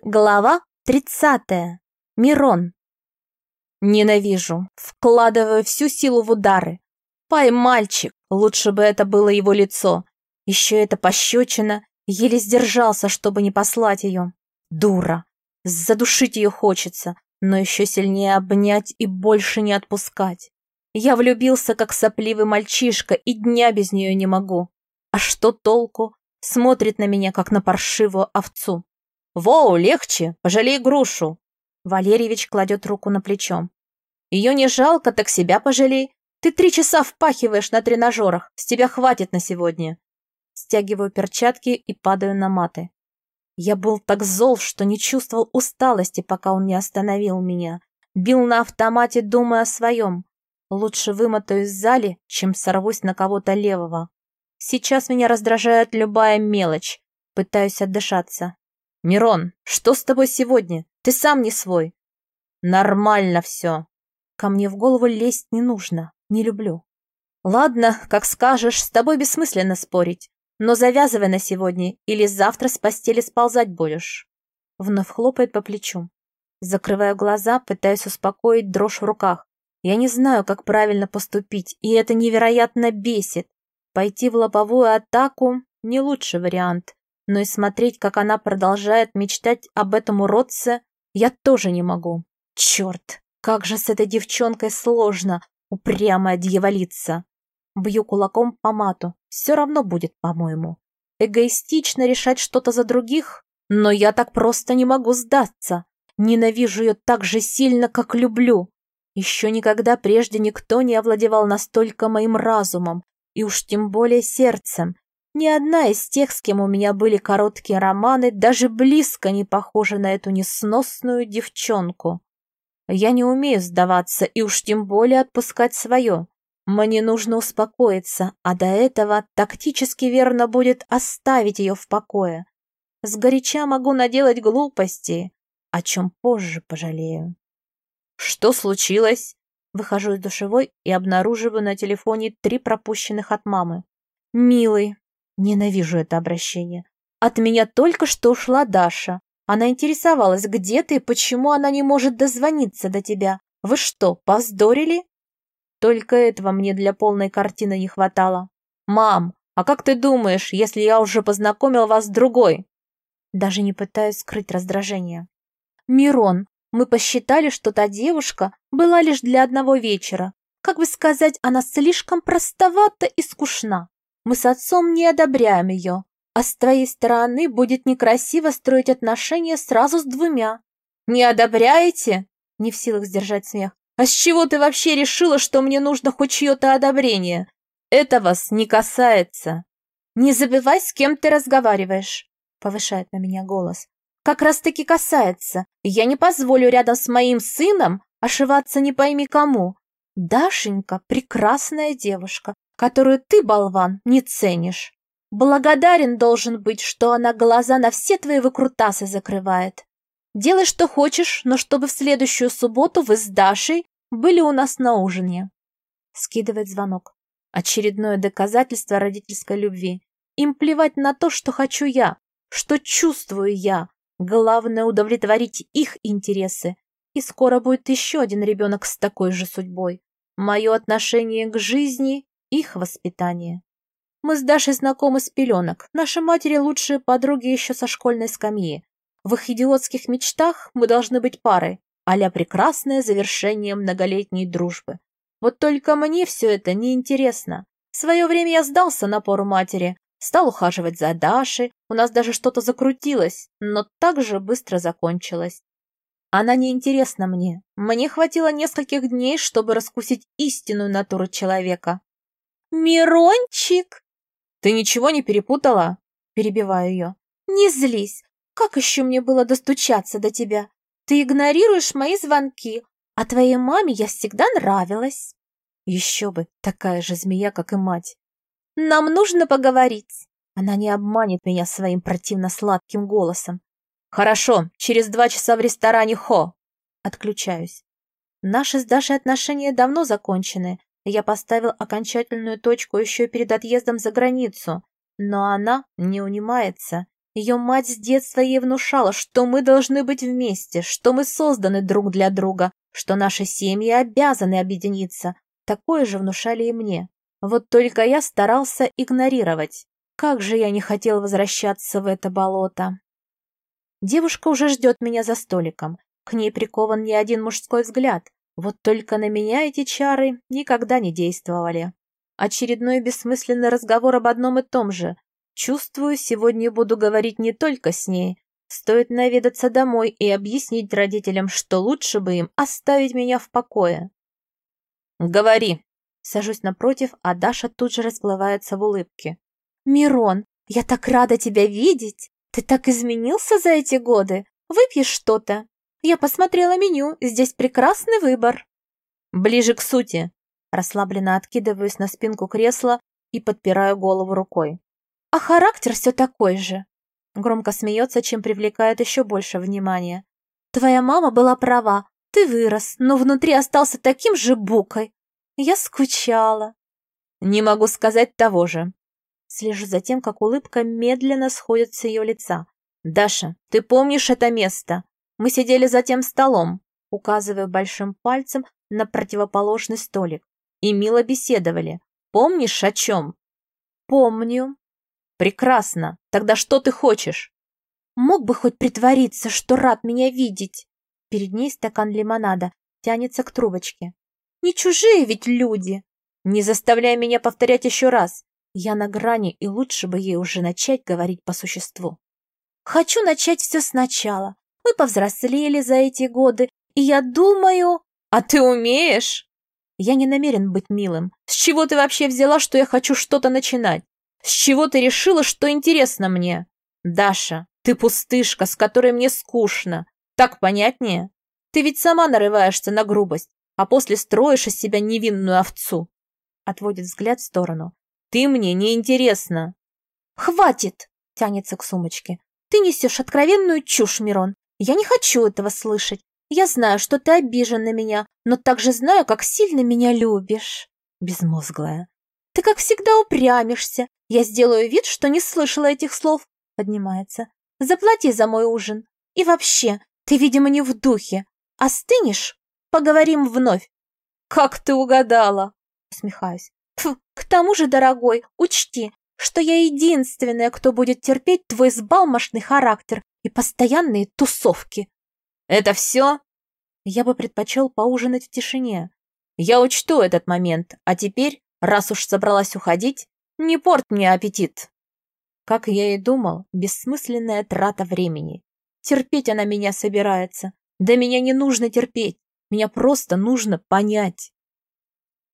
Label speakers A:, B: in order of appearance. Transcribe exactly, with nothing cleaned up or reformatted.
A: Глава тридцатая. Мирон. Ненавижу. Вкладываю всю силу в удары. Пай мальчик, лучше бы это было его лицо. Еще эта пощечина. Еле сдержался, чтобы не послать ее. Дура. Задушить ее хочется, но еще сильнее обнять и больше не отпускать. Я влюбился, как сопливый мальчишка, и дня без нее не могу. А что толку? Смотрит на меня, как на паршивую овцу. «Воу, легче, пожалей грушу!» Валерьевич кладет руку на плечо. «Ее не жалко, так себя пожалей. Ты три часа впахиваешь на тренажерах, с тебя хватит на сегодня». Стягиваю перчатки и падаю на маты. Я был так зол, что не чувствовал усталости, пока он не остановил меня. Бил на автомате, думая о своем. Лучше вымотаюсь в зале, чем сорвусь на кого-то левого. Сейчас меня раздражает любая мелочь. Пытаюсь отдышаться. «Мирон, что с тобой сегодня? Ты сам не свой». «Нормально все». Ко мне в голову лезть не нужно, не люблю. «Ладно, как скажешь, с тобой бессмысленно спорить. Но завязывай на сегодня, или завтра с постели сползать будешь». Вновь хлопает по плечу. Закрываю глаза, пытаюсь успокоить дрожь в руках. Я не знаю, как правильно поступить, и это невероятно бесит. Пойти в лобовую атаку – не лучший вариант. Но и смотреть, как она продолжает мечтать об этом уродце, я тоже не могу. Черт, как же с этой девчонкой сложно, упрямая дьяволица. Бью кулаком по мату, все равно будет, по-моему. Эгоистично решать что-то за других, но я так просто не могу сдаться. Ненавижу ее так же сильно, как люблю. Еще никогда прежде никто не овладевал настолько моим разумом, и уж тем более сердцем. Ни одна из тех, с кем у меня были короткие романы, даже близко не похожа на эту несносную девчонку. Я не умею сдаваться и уж тем более отпускать свое. Мне нужно успокоиться, а до этого тактически верно будет оставить ее в покое. Сгоряча могу наделать глупостей, о чем позже пожалею. Что случилось? Выхожу из душевой и обнаруживаю на телефоне три пропущенных от мамы. «Милый». Ненавижу это обращение. От меня только что ушла Даша. Она интересовалась, где ты и почему она не может дозвониться до тебя. Вы что, повздорили? Только этого мне для полной картины не хватало. Мам, а как ты думаешь, если я уже познакомил вас с другой? Даже не пытаюсь скрыть раздражение. Мирон, мы посчитали, что та девушка была лишь для одного вечера. Как бы сказать, она слишком простовата и скучна. Мы с отцом не одобряем ее, а с твоей стороны будет некрасиво строить отношения сразу с двумя. Не одобряете? Не в силах сдержать смех. А с чего ты вообще решила, что мне нужно хоть чье-то одобрение? Это вас не касается. Не забывай, с кем ты разговариваешь, повышает на меня голос. Как раз-таки касается. Я не позволю рядом с моим сыном ошиваться не пойми кому. Дашенька прекрасная девушка, которую ты, болван, не ценишь. Благодарен должен быть, что она глаза на все твои выкрутасы закрывает. Делай, что хочешь, но чтобы в следующую субботу вы с Дашей были у нас на ужине. Скидывает звонок. Очередное доказательство родительской любви. Им плевать на то, что хочу я, что чувствую я. Главное удовлетворить их интересы. И скоро будет еще один ребенок с такой же судьбой. Мое отношение к жизни – их воспитание. Мы с Дашей знакомы с пеленок. Наши матери лучшие подруги еще со школьной скамьи. В их идиотских мечтах мы должны быть парой, а-ля прекрасное завершение многолетней дружбы. Вот только мне все это неинтересно. В свое время я сдался напору матери, стал ухаживать за Дашей, у нас даже что-то закрутилось, но так же быстро закончилось. Она неинтересна мне. Мне хватило нескольких дней, чтобы раскусить истинную натуру человека. «Мирончик!» «Ты ничего не перепутала?» Перебиваю ее. «Не злись. Как еще мне было достучаться до тебя? Ты игнорируешь мои звонки, а твоей маме я всегда нравилась». Еще бы, такая же змея, как и мать. «Нам нужно поговорить». Она не обманет меня своим противно-сладким голосом. «Хорошо, через два часа в ресторане Хо». Отключаюсь. Наши с Дашей отношения давно закончены. Я поставил окончательную точку еще перед отъездом за границу. Но она не унимается. Ее мать с детства ей внушала, что мы должны быть вместе, что мы созданы друг для друга, что наши семьи обязаны объединиться. Такое же внушали и мне. Вот только я старался игнорировать. Как же я не хотел возвращаться в это болото. Девушка уже ждет меня за столиком. К ней прикован не один мужской взгляд. Вот только на меня эти чары никогда не действовали. Очередной бессмысленный разговор об одном и том же. Чувствую, сегодня буду говорить не только с ней. Стоит наведаться домой и объяснить родителям, что лучше бы им оставить меня в покое. «Говори!» Сажусь напротив, а Даша тут же расплывается в улыбке. «Мирон, я так рада тебя видеть! Ты так изменился за эти годы! Выпьешь что-то? Я посмотрела меню, здесь прекрасный выбор!» «Ближе к сути!» Расслабленно откидываюсь на спинку кресла и подпираю голову рукой. «А характер все такой же!» Громко смеется, чем привлекает еще больше внимания. «Твоя мама была права, ты вырос, но внутри остался таким же букой. Я скучала». «Не могу сказать того же». Слежу за тем, как улыбка медленно сходит с ее лица. «Даша, ты помнишь это место? Мы сидели за тем столом», указывая большим пальцем на противоположный столик, и мило беседовали. Помнишь, о чем?» «Помню». «Прекрасно. Тогда что ты хочешь?» «Мог бы хоть притвориться, что рад меня видеть». Перед ней стакан лимонада тянется к трубочке. «Не чужие ведь люди». «Не заставляй меня повторять еще раз. Я на грани, и лучше бы ей уже начать говорить по существу». «Хочу начать все сначала. Мы повзрослели за эти годы, и я думаю...» «А ты умеешь?» «Я не намерен быть милым. С чего ты вообще взяла, что я хочу что-то начинать? С чего ты решила, что интересно мне? Даша, ты пустышка, с которой мне скучно. Так понятнее? Ты ведь сама нарываешься на грубость, а после строишь из себя невинную овцу». Отводит взгляд в сторону. «Ты мне не интересна». «Хватит!» — тянется к сумочке. «Ты несешь откровенную чушь, Мирон. Я не хочу этого слышать. Я знаю, что ты обижен на меня, но также знаю, как сильно меня любишь». Безмозглая. «Ты, как всегда, упрямишься. Я сделаю вид, что не слышала этих слов». Поднимается. «Заплати за мой ужин. И вообще, ты, видимо, не в духе. Остынешь? Поговорим вновь». «Как ты угадала?» Усмехаюсь. «Фу, к тому же, дорогой, учти, что я единственная, кто будет терпеть твой взбалмошный характер и постоянные тусовки». «Это все?» Я бы предпочел поужинать в тишине. Я учту этот момент, а теперь, раз уж собралась уходить, не порт мне аппетит. Как я и думал, бессмысленная трата времени. Терпеть она меня собирается. Да меня не нужно терпеть, меня просто нужно понять.